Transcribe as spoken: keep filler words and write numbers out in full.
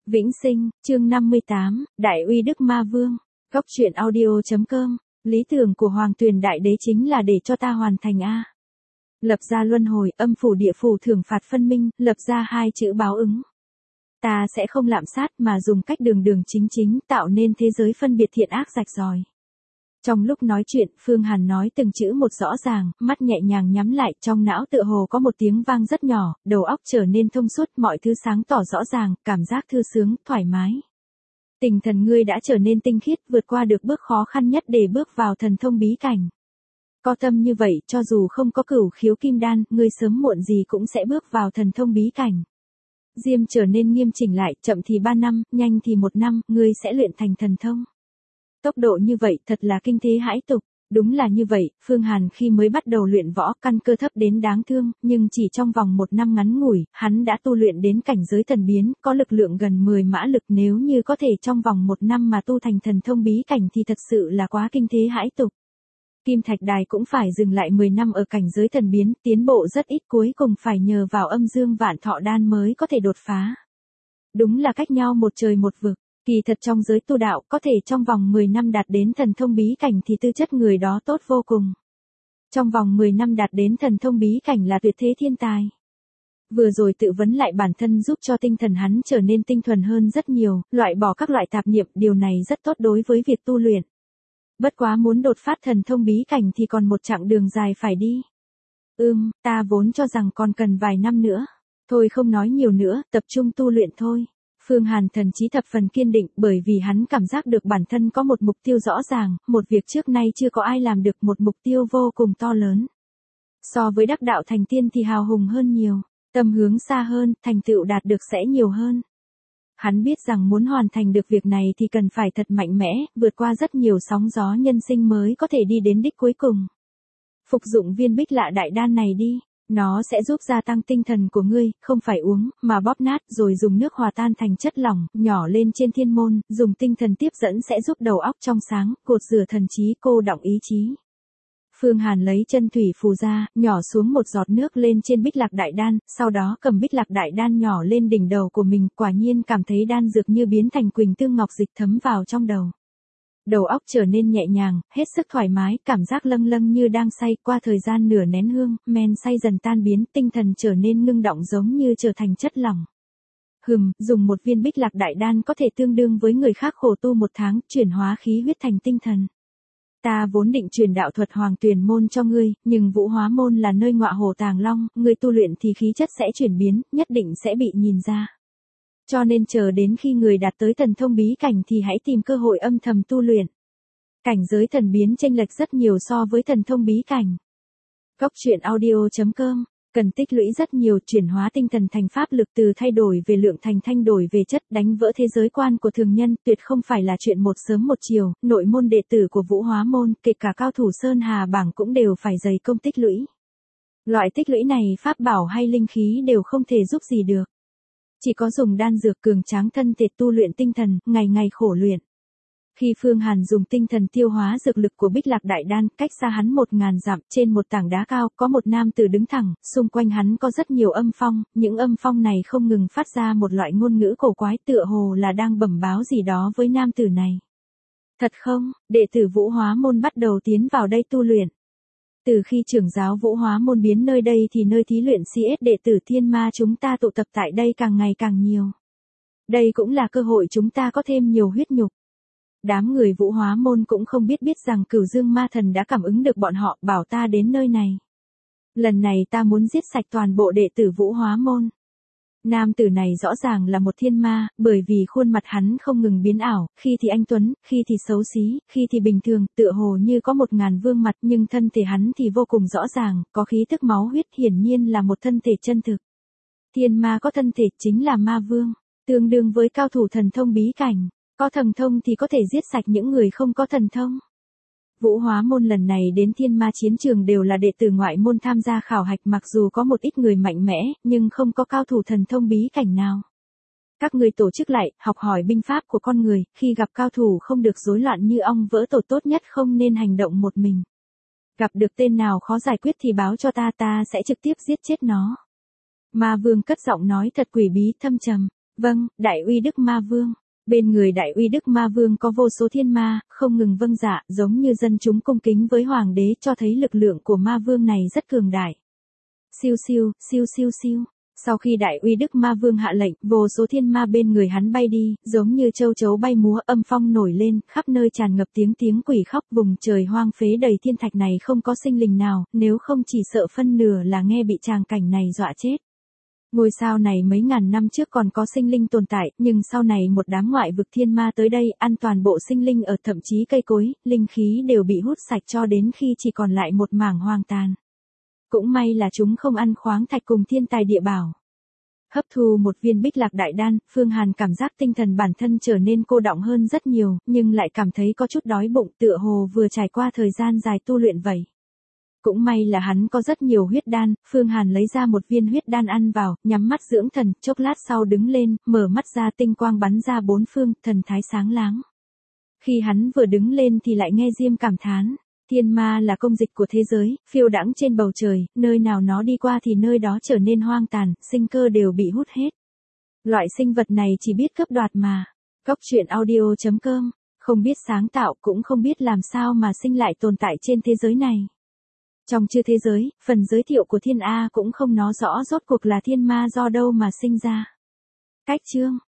Vĩnh Sinh, chương năm mươi tám, Đại uy Đức Ma Vương. Góc truyện audio.com. Lý tưởng của Hoàng Tuyền Đại Đế chính là để cho ta hoàn thành A. Lập ra luân hồi, âm phủ địa phủ thưởng phạt phân minh, lập ra hai chữ báo ứng. Ta sẽ không lạm sát mà dùng cách đường đường chính chính tạo nên thế giới phân biệt thiện ác rạch ròi. Trong lúc nói chuyện, Phương Hàn nói từng chữ một rõ ràng, mắt nhẹ nhàng nhắm lại, trong não tựa hồ có một tiếng vang rất nhỏ, đầu óc trở nên thông suốt, mọi thứ sáng tỏ rõ ràng, cảm giác thư sướng, thoải mái. Tinh thần ngươi đã trở nên tinh khiết, vượt qua được bước khó khăn nhất để bước vào thần thông bí cảnh. Có tâm như vậy, cho dù không có cửu khiếu kim đan, ngươi sớm muộn gì cũng sẽ bước vào thần thông bí cảnh. Diêm trở nên nghiêm chỉnh lại, chậm thì ba năm, nhanh thì một năm, ngươi sẽ luyện thành thần thông. Tốc độ như vậy thật là kinh thế hãi tục. Đúng là như vậy, Phương Hàn khi mới bắt đầu luyện võ, căn cơ thấp đến đáng thương, nhưng chỉ trong vòng một năm ngắn ngủi, hắn đã tu luyện đến cảnh giới thần biến, có lực lượng gần mười mã lực, nếu như có thể trong vòng một năm mà tu thành thần thông bí cảnh thì thật sự là quá kinh thế hãi tục. Kim Thạch Đài cũng phải dừng lại mười năm ở cảnh giới thần biến, tiến bộ rất ít, cuối cùng phải nhờ vào âm dương vạn thọ đan mới có thể đột phá. Đúng là cách nhau một trời một vực. Kỳ thật trong giới tu đạo, có thể trong vòng mười năm đạt đến thần thông bí cảnh thì tư chất người đó tốt vô cùng. Trong vòng mười năm đạt đến thần thông bí cảnh là tuyệt thế thiên tài. Vừa rồi tự vấn lại bản thân giúp cho tinh thần hắn trở nên tinh thuần hơn rất nhiều, loại bỏ các loại tạp niệm, điều này rất tốt đối với việc tu luyện. Bất quá muốn đột phát thần thông bí cảnh thì còn một chặng đường dài phải đi. Ừm, ta vốn cho rằng còn cần vài năm nữa. Thôi không nói nhiều nữa, tập trung tu luyện thôi. Phương Hàn thần chí thập phần kiên định, bởi vì hắn cảm giác được bản thân có một mục tiêu rõ ràng, một việc trước nay chưa có ai làm được, một mục tiêu vô cùng to lớn. So với đắc đạo thành tiên thì hào hùng hơn nhiều, tâm hướng xa hơn, thành tựu đạt được sẽ nhiều hơn. Hắn biết rằng muốn hoàn thành được việc này thì cần phải thật mạnh mẽ, vượt qua rất nhiều sóng gió nhân sinh mới có thể đi đến đích cuối cùng. Phục dụng viên Bích Lạ Đại Đan này đi. Nó sẽ giúp gia tăng tinh thần của ngươi, không phải uống, mà bóp nát rồi dùng nước hòa tan thành chất lỏng, nhỏ lên trên thiên môn, dùng tinh thần tiếp dẫn sẽ giúp đầu óc trong sáng, cột rửa thần trí, cô đọng ý chí. Phương Hàn lấy chân thủy phù ra, nhỏ xuống một giọt nước lên trên Bích Lạc Đại Đan, sau đó cầm Bích Lạc Đại Đan nhỏ lên đỉnh đầu của mình, quả nhiên cảm thấy đan dược như biến thành quỳnh tương ngọc dịch thấm vào trong đầu. Đầu óc trở nên nhẹ nhàng, hết sức thoải mái, cảm giác lâng lâng như đang say, qua thời gian nửa nén hương, men say dần tan biến, tinh thần trở nên ngưng động giống như trở thành chất lỏng. Hừm, dùng một viên Bích Lạc Đại Đan có thể tương đương với người khác khổ tu một tháng, chuyển hóa khí huyết thành tinh thần. Ta vốn định truyền đạo thuật Hoàng Tuyền môn cho ngươi, nhưng Vũ Hóa môn là nơi ngọa hổ tàng long, ngươi tu luyện thì khí chất sẽ chuyển biến, nhất định sẽ bị nhìn ra. Cho nên chờ đến khi người đạt tới thần thông bí cảnh thì hãy tìm cơ hội âm thầm tu luyện. Cảnh giới thần biến chênh lệch rất nhiều so với thần thông bí cảnh. Góc truyện audio.com. Cần tích lũy rất nhiều, chuyển hóa tinh thần thành pháp lực, từ thay đổi về lượng thành thanh đổi về chất, đánh vỡ thế giới quan của thường nhân, tuyệt không phải là chuyện một sớm một chiều. Nội môn đệ tử của Vũ Hóa môn, kể cả cao thủ Sơn Hà bảng cũng đều phải dày công tích lũy. Loại tích lũy này pháp bảo hay linh khí đều không thể giúp gì được. Chỉ có dùng đan dược cường tráng thân thể, tu luyện tinh thần, ngày ngày khổ luyện. Khi Phương Hàn dùng tinh thần tiêu hóa dược lực của Bích Lạc Đại Đan, cách xa hắn một ngàn dặm, trên một tảng đá cao, có một nam tử đứng thẳng, xung quanh hắn có rất nhiều âm phong, những âm phong này không ngừng phát ra một loại ngôn ngữ cổ quái, tựa hồ là đang bẩm báo gì đó với nam tử này. Thật không, đệ tử Vũ Hóa môn bắt đầu tiến vào đây tu luyện. Từ khi trưởng giáo Vũ Hóa môn biến nơi đây thì nơi thí luyện xê ét đệ tử thiên ma chúng ta tụ tập tại đây càng ngày càng nhiều. Đây cũng là cơ hội chúng ta có thêm nhiều huyết nhục. Đám người Vũ Hóa môn cũng không biết biết rằng Cửu Dương Ma Thần đã cảm ứng được bọn họ, bảo ta đến nơi này. Lần này ta muốn giết sạch toàn bộ đệ tử Vũ Hóa môn. Nam tử này rõ ràng là một thiên ma, bởi vì khuôn mặt hắn không ngừng biến ảo, khi thì anh tuấn, khi thì xấu xí, khi thì bình thường, tựa hồ như có một ngàn vương mặt, nhưng thân thể hắn thì vô cùng rõ ràng, có khí tức máu huyết, hiển nhiên là một thân thể chân thực. Thiên ma có thân thể chính là ma vương, tương đương với cao thủ thần thông bí cảnh, có thần thông thì có thể giết sạch những người không có thần thông. Vũ Hóa môn lần này đến thiên ma chiến trường đều là đệ tử ngoại môn tham gia khảo hạch, mặc dù có một ít người mạnh mẽ, nhưng không có cao thủ thần thông bí cảnh nào. Các người tổ chức lại, học hỏi binh pháp của con người, khi gặp cao thủ không được rối loạn như ong vỡ tổ, tốt nhất không nên hành động một mình. Gặp được tên nào khó giải quyết thì báo cho ta, ta sẽ trực tiếp giết chết nó. Ma vương cất giọng nói thật quỷ bí thâm trầm. Vâng, Đại Uy Đức Ma Vương. Bên người Đại Uy Đức Ma Vương có vô số thiên ma, không ngừng vâng dạ, giống như dân chúng cung kính với hoàng đế, cho thấy lực lượng của ma vương này rất cường đại. Siêu siêu, siêu siêu siêu. Sau khi Đại Uy Đức Ma Vương hạ lệnh, vô số thiên ma bên người hắn bay đi, giống như châu chấu bay múa, âm phong nổi lên, khắp nơi tràn ngập tiếng tiếng quỷ khóc, vùng trời hoang phế đầy thiên thạch này không có sinh linh nào, nếu không chỉ sợ phân nửa là nghe bị tràng cảnh này dọa chết. Ngôi sao này mấy ngàn năm trước còn có sinh linh tồn tại, nhưng sau này một đám ngoại vực thiên ma tới đây, ăn toàn bộ sinh linh ở, thậm chí cây cối, linh khí đều bị hút sạch cho đến khi chỉ còn lại một mảng hoang tàn. Cũng may là chúng không ăn khoáng thạch cùng thiên tài địa bảo. Hấp thu một viên bích lạc đại đan, Phương Hàn cảm giác tinh thần bản thân trở nên cô đọng hơn rất nhiều, nhưng lại cảm thấy có chút đói bụng, tựa hồ vừa trải qua thời gian dài tu luyện vậy. Cũng may là hắn có rất nhiều huyết đan, Phương Hàn lấy ra một viên huyết đan ăn vào, nhắm mắt dưỡng thần, chốc lát sau đứng lên, mở mắt ra, tinh quang bắn ra bốn phương, thần thái sáng láng. Khi hắn vừa đứng lên thì lại nghe Diêm cảm thán, thiên ma là công dịch của thế giới, phiêu đãng trên bầu trời, nơi nào nó đi qua thì nơi đó trở nên hoang tàn, sinh cơ đều bị hút hết. Loại sinh vật này chỉ biết cướp đoạt mà. Cóc truyện audio chấm com, không biết sáng tạo cũng không biết làm sao mà sinh lại tồn tại trên thế giới này. Trong chư thế giới, phần giới thiệu của thiên A cũng không nói rõ rốt cuộc là thiên ma do đâu mà sinh ra. Cách chương